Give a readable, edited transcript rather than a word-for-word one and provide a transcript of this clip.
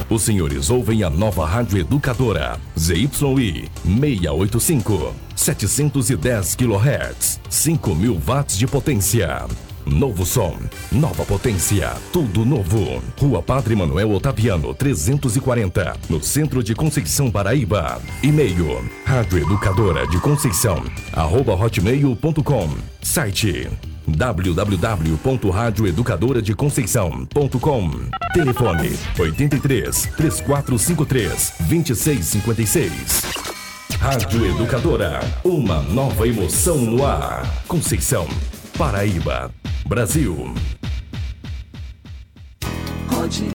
Os senhores ouvem a nova rádio educadora ZYI 685, 710 kHz, 5.000 watts de potência. Novo som, nova potência, tudo novo. Rua Padre Manuel Otaviano, 340, no centro de Conceição, Paraíba. E-mail, radioeducadora de Conceição, @hotmail.com. Site, www.radioeducadoradeconceição.com. Telefone, 83 3453 2656. Rádio Educadora, uma nova emoção no ar. Conceição, Paraíba, Brasil.